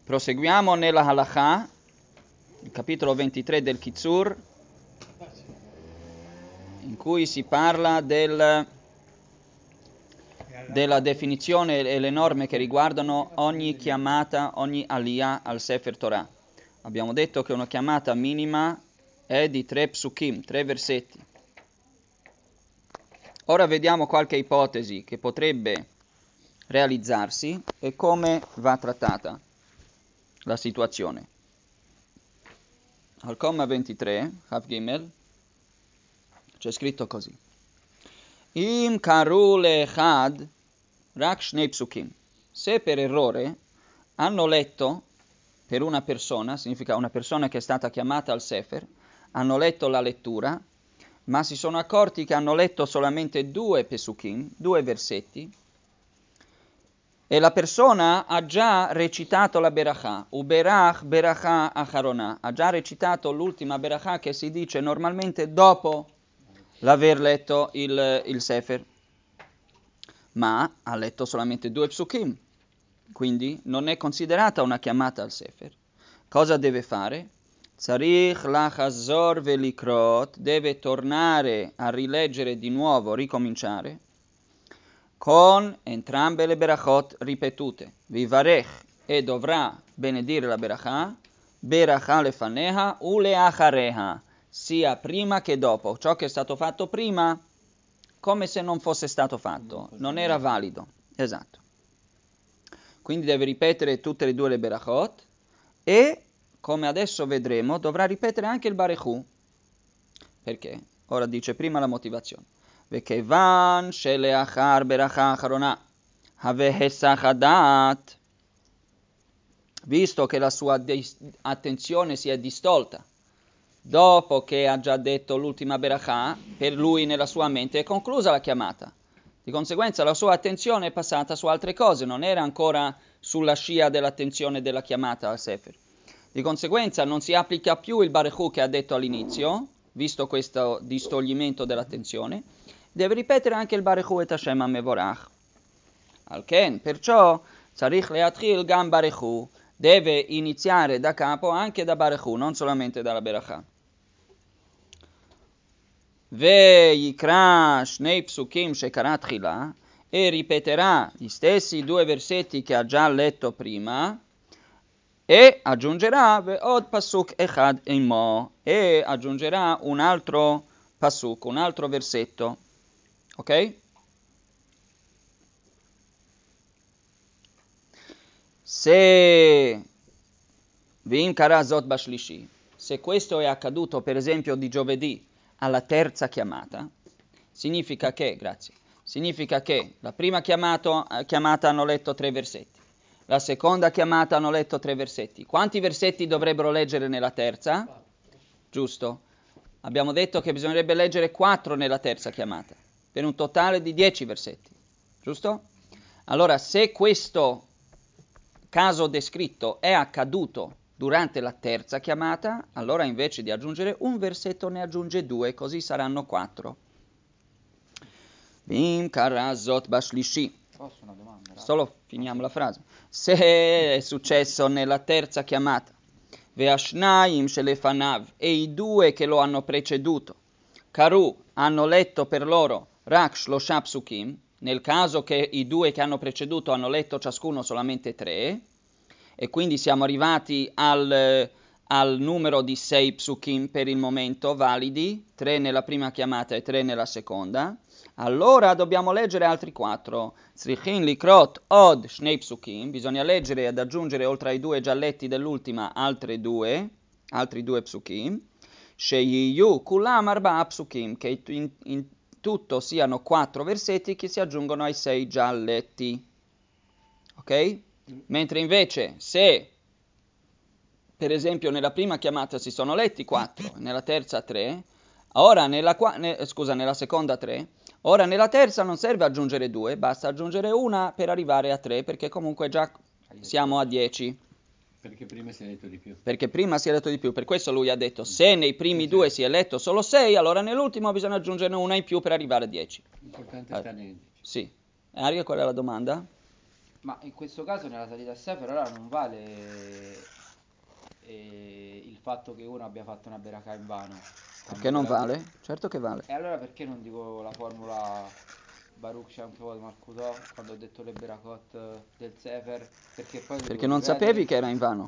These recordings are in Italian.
Proseguiamo nella Halakha, il capitolo 23 del Kitzur, in cui si parla della definizione e le norme che riguardano ogni chiamata, ogni aliyah al Sefer Torah. Abbiamo detto che una chiamata minima è di 3 psukim, 3 versetti. Ora vediamo qualche ipotesi che potrebbe realizzarsi e come va trattata la situazione. Al comma 23, Chav Gimel, c'è scritto così. Im karu lechad rak shnei psukim. Se per errore hanno letto per una persona, significa una persona che è stata chiamata al Sefer, hanno letto la lettura, ma si sono accorti che hanno letto solamente 2 pesukim, 2 versetti, e la persona ha già recitato la berachà, uberach berachà acharona, ha già recitato l'ultima berachà che si dice normalmente dopo l'aver letto il Sefer, ma ha letto solamente 2 psukim, quindi non è considerata una chiamata al Sefer. Cosa deve fare? Tzarich lachazor velikrot, deve tornare a rileggere di nuovo, ricominciare, con entrambe le berachot ripetute. Vivarech, e dovrà benedire la berachà lefaneha u leachareha, sia prima che dopo. Ciò che è stato fatto prima, come se non fosse stato fatto, non era valido. Esatto. Quindi deve ripetere tutte e 2 le berachot e, come adesso vedremo, dovrà ripetere anche il barechu. Perché? Ora dice prima la motivazione. Vekevan sheleachar berachà acharona havehesach hadat, visto che la sua attenzione si è distolta dopo che ha già detto l'ultima berachà, per lui nella sua mente è conclusa la chiamata. Di conseguenza la sua attenzione è passata su altre cose, non era ancora sulla scia dell'attenzione della chiamata al Sefer. Di conseguenza non si applica più il barechu che ha detto all'inizio, visto questo distoglimento dell'attenzione, deve ripetere anche il barechu et Hashem mevorach. Al-ken, perciò, tzarich leatril gam barechu, deve iniziare da capo anche da barechu, non solamente dalla berachà. Veikra shnei psukim shekarat tchila, e ripeterà gli stessi 2 versetti che ha già letto prima, e aggiungerà ve'od pasuk echad imo, e aggiungerà un altro pasuk, un altro versetto. Ok? Se v'im kara zot bashlishi, se questo è accaduto per esempio di giovedì alla terza chiamata, significa che la prima chiamata hanno letto 3 versetti, la seconda chiamata hanno letto 3 versetti. Quanti versetti dovrebbero leggere nella terza? Giusto? Abbiamo detto che bisognerebbe leggere 4 nella terza chiamata, per un totale di 10 versetti. Giusto? Allora, se questo caso descritto è accaduto durante la terza chiamata, allora invece di aggiungere un versetto ne aggiunge 2, così saranno 4. Bim karazot bashlishi. Posso una domanda? Solo finiamo la frase. Se è successo nella terza chiamata, ve'ashnaim shelefanav, e i 2 che lo hanno preceduto, karu, hanno letto per loro rak shlosha psukim, nel caso che i 2 che hanno preceduto hanno letto ciascuno solamente 3, e quindi siamo arrivati al numero di 6 psukim per il momento validi, 3 nella prima chiamata e 3 nella seconda. Allora dobbiamo leggere altri 4. Tzrichin likrot od shnei psukim, bisogna leggere ed aggiungere oltre ai 2 già letti dell'ultima altri 2 psukim. Sheyiyu kulam arba psukim, che in tutto siano 4 versetti che si aggiungono ai 6 già letti. Ok? Mentre invece se per esempio nella prima chiamata si sono letti 4, nella terza 3, ora nella seconda 3, ora nella terza non serve aggiungere 2, basta aggiungere una per arrivare a 3, perché comunque già siamo a 10. Perché prima si è letto di più. Perché prima si è letto di più, per questo lui ha detto se nei primi 2 si è letto solo 6, allora nell'ultimo bisogna aggiungere una in più per arrivare a 10. L'importante è stare nei 10. Sì. Aria, qual è la domanda? Ma in questo caso nella salita a Sefer allora non vale il fatto che uno abbia fatto una berachà in vano. Perché non vale? Certo che vale. E allora perché non dico la formula Baruch Shem Kavod Malkuto quando ho detto le berakot del Sefer? Perché poi lo Perché devo non ripetere? sapevi che era in vano.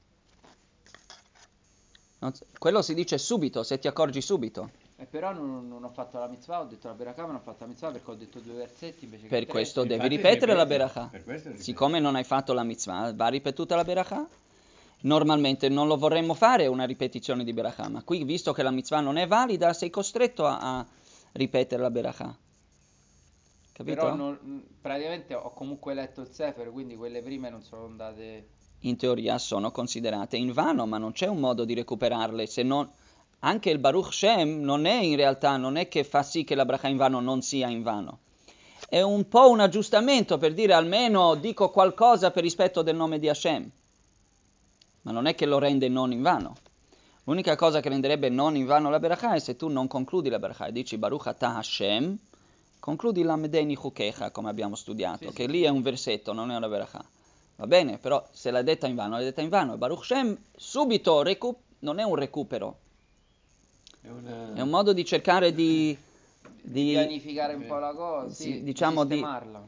Quello si dice subito, se ti accorgi subito. E però non ho fatto la mitzvah, ho detto la berakah, ma non ho fatto la mitzvah perché ho detto 2 versetti invece che Per 3. questo devi Infatti ripetere la ripete, berachà. per questo ripete. Siccome non hai fatto la mitzvah, va ripetuta la berachà. Normalmente non lo vorremmo fare una ripetizione di berachà, ma qui, visto che la mitzvah non è valida, sei costretto a ripetere la berachà. Capito? Però praticamente ho comunque letto il Sefer, quindi quelle prime non sono andate... In teoria sono considerate in vano, ma non c'è un modo di recuperarle, se non... Anche il Baruch Shem non è in realtà, non è che fa sì che la bracha in vano non sia in vano. È un po' un aggiustamento per dire almeno dico qualcosa per rispetto del nome di Hashem. Ma non è che lo rende non in vano. L'unica cosa che renderebbe non in vano la berachà è se tu non concludi la berachà e dici Baruch atah Hashem, concludi l'amedeni chukecha, come abbiamo studiato, che lì è un versetto, non è una berachà. Va bene, però se l'ha detta in vano, l'ha detta in vano. E Baruch Shem subito non è un recupero. È un modo di cercare di pianificare un po' la cosa, sì, diciamo di sistemarla.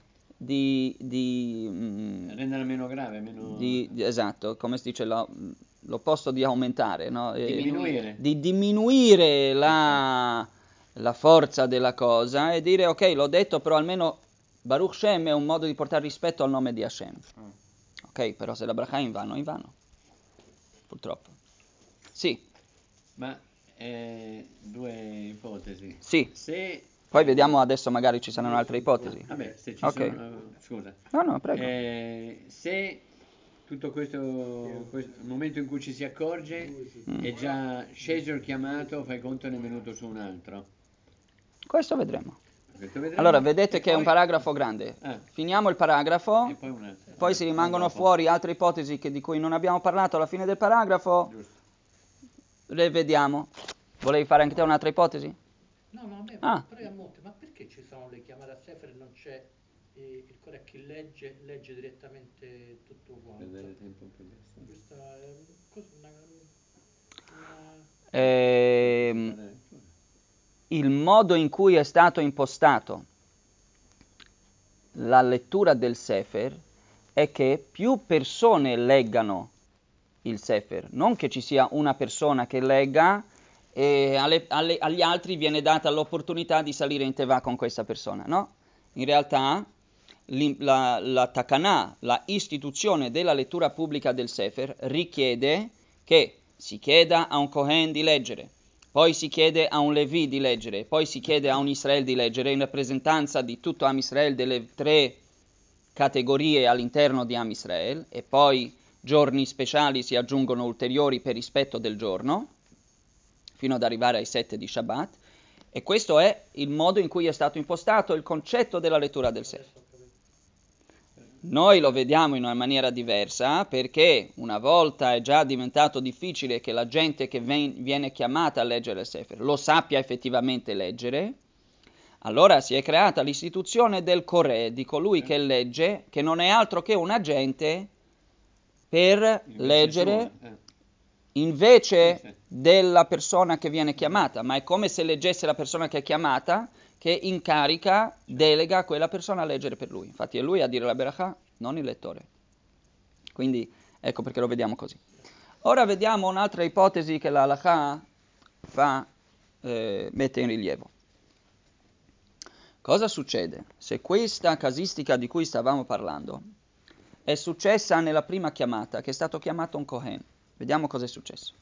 Renderla meno grave, meno... Esatto, come si dice, l'opposto di aumentare, no? Diminuire. Di diminuire la forza della cosa e dire ok, l'ho detto, però almeno Baruch Shem è un modo di portare rispetto al nome di Hashem. Ok, però se la bracha è in vano, purtroppo. Sì. Ma due ipotesi. Sì. Se Poi vediamo adesso, magari ci saranno altre ipotesi. Vabbè, se ci Ok. sono... Scusa. No, prego. Se tutto questo momento in cui ci si accorge è già sceso il chiamato, fai conto ne è venuto su un altro. Questo vedremo. Questo vedremo. Allora, vedete E che è un poi- paragrafo grande. Finiamo il paragrafo, E poi un altro. poi si rimangono fuori altre ipotesi di cui non abbiamo parlato alla fine del paragrafo. Giusto. Le vediamo. Volevi fare anche te un'altra ipotesi? No, a me Ah. però a monte, ma perché ci sono le chiamate a Sefer e non c'è il Corè che legge direttamente tutto quanto? Perdere tempo per adesso. Questa è una Il modo in cui è stato impostato la lettura del Sefer è che più persone leggano il Sefer, non che ci sia una persona che legga e agli altri viene data l'opportunità di salire in teva con questa persona, no? In realtà la Takanah, la istituzione della lettura pubblica del Sefer, richiede che si chieda a un Kohen di leggere, poi si chiede a un Levi di leggere, poi si chiede a un Israel di leggere in rappresentanza di tutto Am Israel, delle 3 categorie all'interno di Am Israel, e poi giorni speciali si aggiungono ulteriori per rispetto del giorno, fino ad arrivare ai 7 di Shabbat, e questo è il modo in cui è stato impostato il concetto della lettura del Sefer. Noi lo vediamo in una maniera diversa perché una volta è già diventato difficile che la gente che viene chiamata a leggere il Sefer lo sappia effettivamente leggere, allora si è creata l'istituzione del Corè, di colui che legge, che non è altro che un agente per leggere invece della persona che viene chiamata, ma è come se leggesse la persona che è chiamata, che incarica, delega a quella persona a leggere per lui. Infatti è lui a dire la berachà, non il lettore. Quindi ecco perché lo vediamo così. Ora vediamo un'altra ipotesi che la halakha mette in rilievo. Cosa succede se questa casistica di cui stavamo parlando è successa nella prima chiamata, che è stato chiamato un Kohen? Vediamo cosa è successo.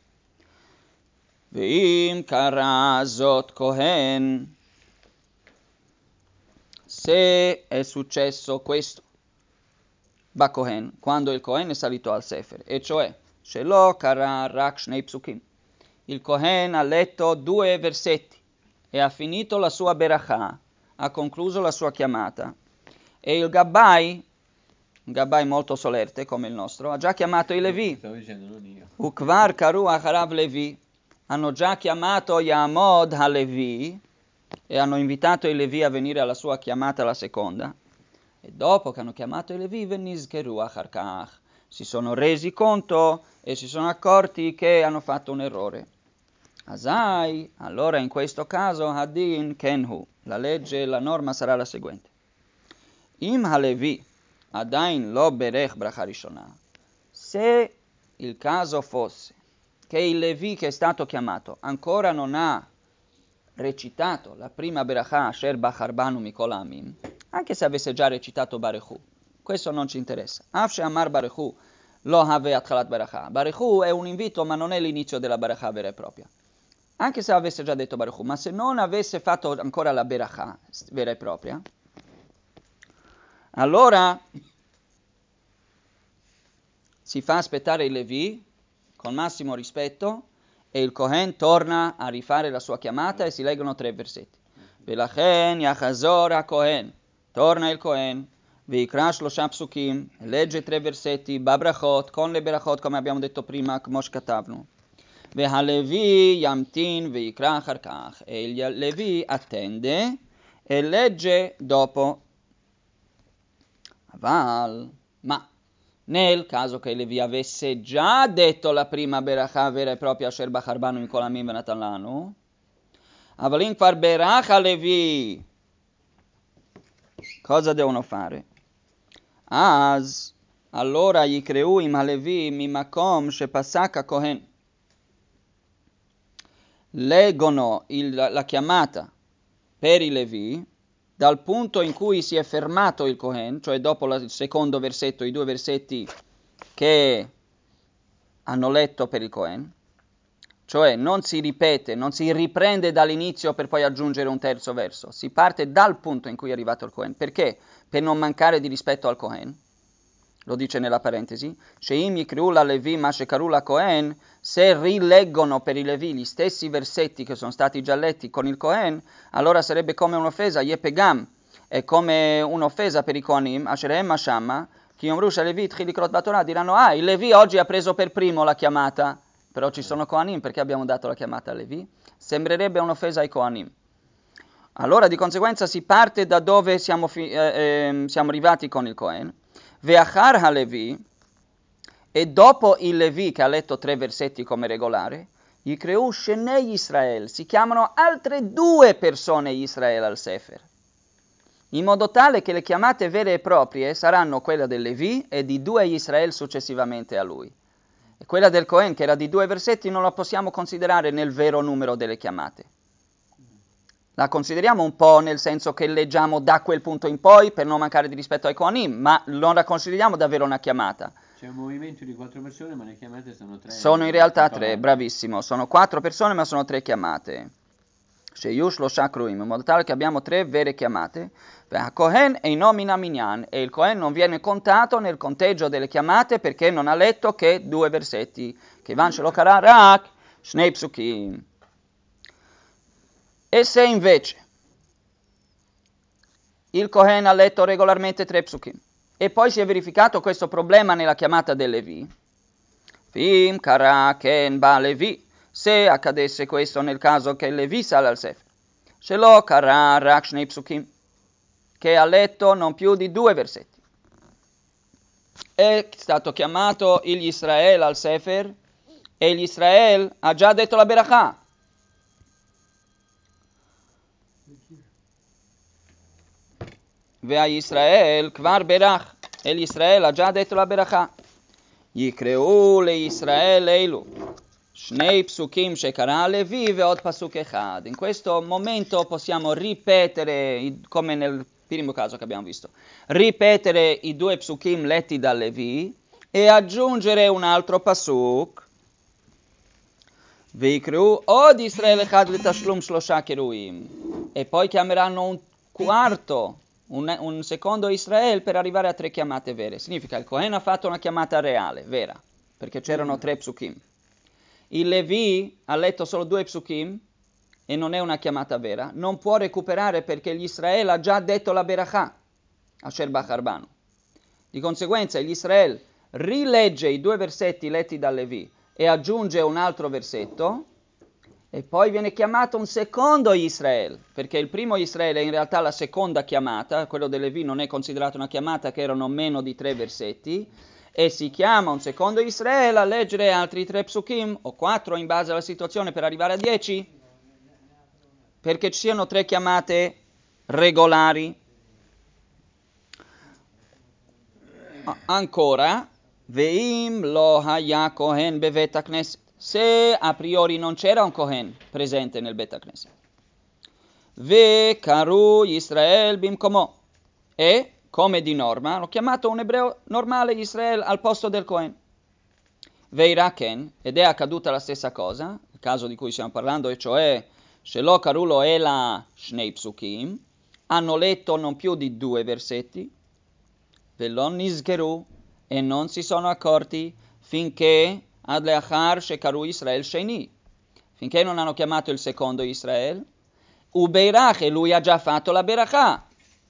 Ve'im kara zot Kohen. Se è successo questo, ba Kohen, quando il Kohen è salito al Sefer, e cioè, shelo kara rak shnei psukim. Il Kohen ha letto 2 versetti e ha finito la sua berachà, ha concluso la sua chiamata. E il Gabbai, un Gabbai molto solerte come il nostro, ha già chiamato i Levi. Stavo dicendo, non io. Ukvar karu acharav Levi. Hanno già chiamato Yamod HaLevi e hanno invitato i Levi a venire alla sua chiamata, la seconda. E dopo che hanno chiamato i Levi, v'nizkeru achar kach, si sono resi conto e si sono accorti che hanno fatto un errore. Asai, allora in questo caso, hadin kenhu, la legge, la norma sarà la seguente. Im halevi adain lo berech bracha rishona, se il caso fosse che il Levi che è stato chiamato ancora non ha recitato la prima beracha asher bachar banu mikol amim, anche se avesse già recitato Barechu, questo non ci interessa. Afshe amar Barechu lo have atchalat beracha. Barechu è un invito, ma non è l'inizio della beracha vera e propria. Anche se avesse già detto Barechu, ma se non avesse fatto ancora la beracha vera e propria, allora si fa aspettare il Levi con massimo rispetto e il Kohen torna a rifare la sua chiamata e si leggono 3 versetti. Velachen yachazor ha-Kohen, torna il Kohen, veikra shlosha psukim, legge 3 versetti, babrachot, con le berachot come abbiamo detto prima, כמו שכתבנו. והלוי ימתין ויקרא אחר כך, e il Levi attende e legge dopo. Aval, ma nel caso che Levi avesse già detto la prima beracha vera e propria asher bachar banu mikol amim venatan lanu, avalin kvar beracha Levi, cosa devono fare? Allora יקראו עם הלוי ממקום שפסק הכהן. Leggono la chiamata per i Levi dal punto in cui si è fermato il Kohen, cioè dopo il secondo versetto, i 2 versetti che hanno letto per il Kohen, cioè non si ripete, non si riprende dall'inizio per poi aggiungere un terzo verso, si parte dal punto in cui è arrivato il Kohen. Perché? Per non mancare di rispetto al Kohen. Lo dice nella parentesi, Sheim yikru la Levi ma shekaru la Kohen, se rileggono per i Levi gli stessi versetti che sono stati già letti con il Kohen, allora sarebbe come un'offesa, yepegam, è come un'offesa per i Kohanim, asherem ashamma, chi yomru shalevi tchilikrot batorah, diranno, il Levi oggi ha preso per primo la chiamata, però ci sono Kohanim, perché abbiamo dato la chiamata a Levi? Sembrerebbe un'offesa ai Kohanim. Allora di conseguenza si parte da dove siamo arrivati con il Kohen, Veachar ha-Levi, e dopo il Levi che ha letto 3 versetti come regolare, Yikreu Shenei Israel, si chiamano altre 2 persone Israel al Sefer, in modo tale che le chiamate vere e proprie saranno quella del Levi e di 2 Israel successivamente a lui. E quella del Kohen, che era di 2 versetti, non la possiamo considerare nel vero numero delle chiamate. La consideriamo un po' nel senso che leggiamo da quel punto in poi per non mancare di rispetto ai Kohanim, ma non la consideriamo davvero una chiamata. C'è un movimento di 4 persone, ma le chiamate sono 3. Sono in realtà 3, bravissimo. Sono 4 persone, ma sono 3 chiamate. Sheyush lo shakruim, in modo tale che abbiamo 3 vere chiamate. Kohen e nomina minyan, e il Kohen non viene contato nel conteggio delle chiamate perché non ha letto che 2 versetti. Kevan shelo kara rak shnei psukim. E se invece il Kohen ha letto regolarmente 3 psukim e poi si è verificato questo problema nella chiamata del Levi, Fim kara ken ba Levi, se accadesse questo nel caso che il Levi sale al Sefer, shelo kara rak shnei psukim, che ha letto non più di 2 versetti, è stato chiamato il Israel al Sefer e il Israel ha già detto la beracha. והישראל כבר ברך, אל ישראל ha detto la beracha. יקראו לישראל אלו שני פסוקים שקרא לוי ועוד פסוק אחד. In questo momento possiamo ripetere, come nel primo caso che abbiamo visto, ripetere i 2 psukim letti da Levi e aggiungere un altro pasuk. ויקראו עוד ישראל אחד לתשלום 3 קירואים. E poi chiameranno un quarto, un secondo Israel per arrivare a 3 chiamate vere. Significa il Kohen ha fatto una chiamata reale, vera, perché c'erano 3 psukim. Il Levi ha letto solo 2 psukim e non è una chiamata vera. Non può recuperare perché gli Israel ha già detto la beracha, asher bachar banu. Di conseguenza gli Israel rilegge i 2 versetti letti dal Levi e aggiunge un altro versetto E poi viene chiamato un secondo Israele, perché il primo Israele è in realtà la seconda chiamata, quello delle Levi non è considerato una chiamata, che erano meno di 3 versetti, e si chiama un secondo Israele a leggere altri 3 psukim, o 4 in base alla situazione per arrivare a 10, perché ci siano 3 chiamate regolari. Ancora, Veim lo haya kohen bevet hakneset. Se a priori non c'era un kohen presente nel Bet HaKnesset. Ve karu Israel bimkomo. E, come di norma, hanno chiamato un ebreo normale Israel al posto del kohen. Veiraken, ed è accaduta la stessa cosa, il caso di cui stiamo parlando, e cioè Shelo karulo ela shnei psukim, hanno letto non più di 2 versetti, velon nizkeru, e non si sono accorti finché ad leachar shekaru Israel sheni, finché non hanno chiamato il secondo Israel, ubeirach, e lui ha già fatto la berachà.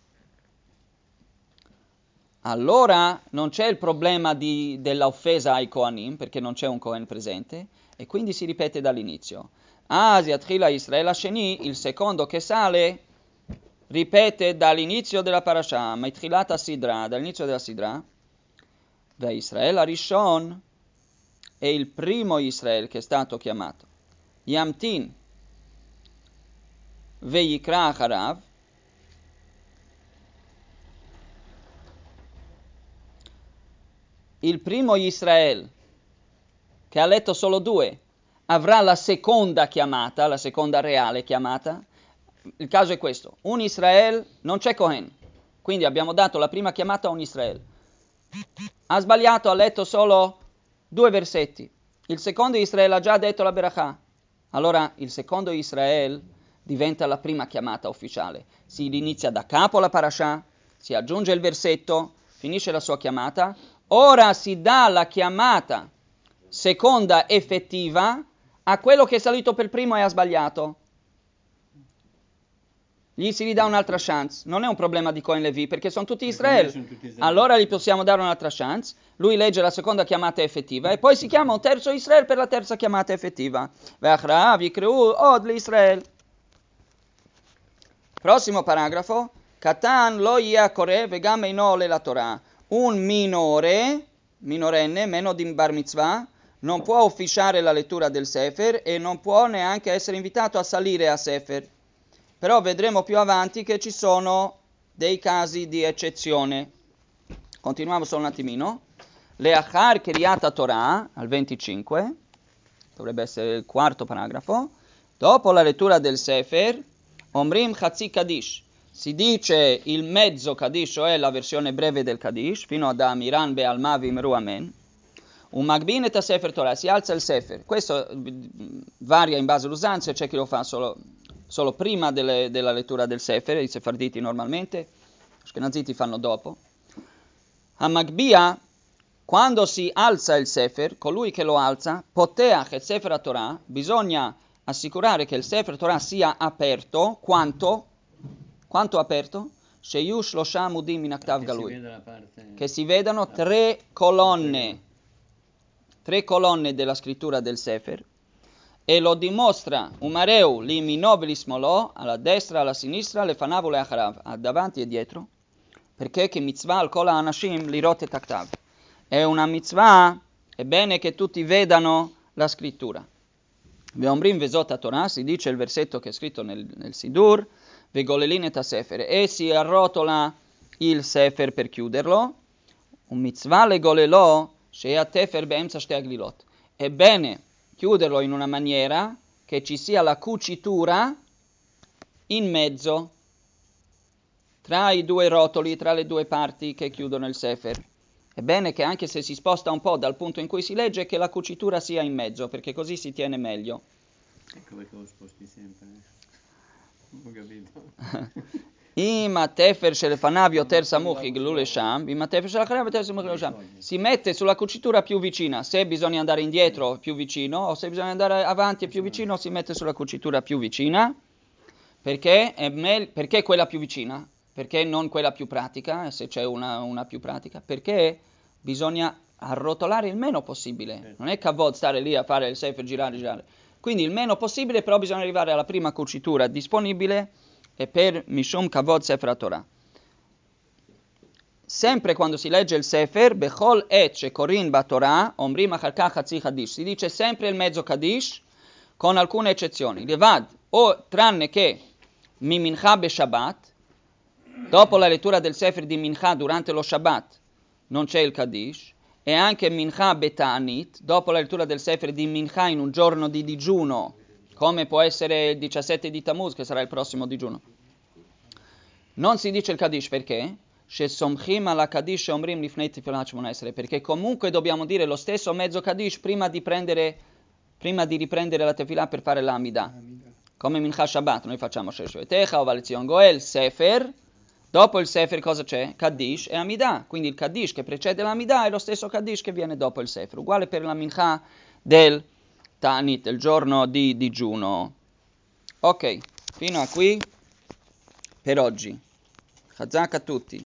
Allora non c'è il problema dell'offesa ai Kohanim, perché non c'è un Kohen presente, e quindi si ripete dall'inizio. Yatchila Israel Hasheni, il secondo che sale, ripete dall'inizio della parasha, Maitchilata Sidra, dall'inizio della Sidra, da Israel Arishon, è il primo Israel che è stato chiamato. Yamtin Veyikra Acharav, il primo Israel, che ha letto solo 2, avrà la seconda chiamata, la seconda reale chiamata. Il caso è questo: un Israel, non c'è Kohen, quindi abbiamo dato la prima chiamata a un Israel. Ha sbagliato, ha letto solo 2 versetti. Il secondo Israel ha già detto la berachà. Allora il secondo Israel diventa la prima chiamata ufficiale. Si inizia da capo la parasha, si aggiunge il versetto, finisce la sua chiamata. Ora si dà la chiamata seconda effettiva a quello che è salito per primo e ha sbagliato. Gli si ridà un'altra chance. Non è un problema di Cohen Levi, perché sono tutti Israele. Allora gli possiamo dare un'altra chance. Lui legge la seconda chiamata effettiva e poi si chiama un terzo Israele per la terza chiamata effettiva. Ve'achrav yikreu od l'Israel. Prossimo paragrafo. Katan lo yakore vegam eino la Torah. Un minorenne, meno di bar mitzvah, non può ufficiare la lettura del Sefer e non può neanche essere invitato a salire a Sefer. Però vedremo più avanti che ci sono dei casi di eccezione. Continuiamo solo un attimino. Leachar Kiryat Torah, al 25, dovrebbe essere il quarto paragrafo. Dopo la lettura del Sefer, Omrim Chatzi Kadish. Si dice il mezzo Kadish, cioè la versione breve del Kadish, fino ad Amiran Be'alma Vimru Amen. Un Magbin et Sefer Torah, si alza il Sefer. Questo varia in base all'usanza, c'è chi lo fa solo prima della lettura del Sefer, i sefarditi normalmente, gli ashkenaziti fanno dopo. A Magbia, quando si alza il Sefer, colui che lo alza, poteach et Sefer Torah, bisogna assicurare che il Sefer Torah sia aperto. Quanto aperto? Sheyu shlosha amudim min aktav galui, che si vedano 3 colonne della scrittura del Sefer, e lo dimostra Umareu liminov lismolo, alla destra, alla sinistra, le fanavu le acharav, a davanti e dietro, perché che mitzvah al kol anashim lirot et aktav. È una mitzvah, è bene che tutti vedano la scrittura. Veomrim vezot Torah, si dice il versetto che è scritto nel Sidur, vegolelin et sefer, e si arrotola il Sefer per chiuderlo. Un mitzvah legolelo shea tefer beemza shte aglilot. È bene chiuderlo in una maniera che ci sia la cucitura in mezzo tra i 2 rotoli, tra le 2 parti che chiudono il Sefer. È bene che anche se si sposta un po' dal punto in cui si legge, che la cucitura sia in mezzo, perché così si tiene meglio. Ecco perché lo sposti sempre. Non ho capito. Si mette sulla cucitura più vicina. Se bisogna andare indietro, più vicino, o se bisogna andare avanti e più vicino, si mette sulla cucitura più vicina. Perché perché quella più vicina? Perché non quella più pratica, se c'è una più pratica? Perché bisogna arrotolare il meno possibile. Non è kavod stare lì a fare il Sefer, girare. Quindi il meno possibile, però bisogna arrivare alla prima cucitura disponibile e per Mishum Kavod Sefer Torah. Sempre quando si legge il Sefer, Bechol et shekorin batorah, omrim achar kach hatzi Kadish. Si dice sempre il mezzo Kadish, con alcune eccezioni. Levad, o tranne che mi mincha be Shabbat, dopo la lettura del Sefer di Mincha durante lo Shabbat, non c'è il Kadish, e anche Mincha be Ta'anit, dopo la lettura del Sefer di Mincha in un giorno di digiuno, come può essere il 17 di Tammuz, che sarà il prossimo digiuno. Non si dice il Kadish perché? Perché comunque dobbiamo dire lo stesso mezzo Kadish prima di riprendere la tefillah per fare l'Amidah. Come Mincha Shabbat, noi facciamo Sheshuetecha o Valizion Goel, Sefer. Dopo il Sefer cosa c'è? Kaddish e Amidah. Quindi il Kaddish che precede l'Amidah è lo stesso Kaddish che viene dopo il Sefer. Uguale per la Mincha del Ta'anit, il giorno di digiuno. Ok, fino a qui per oggi. Chazak a tutti.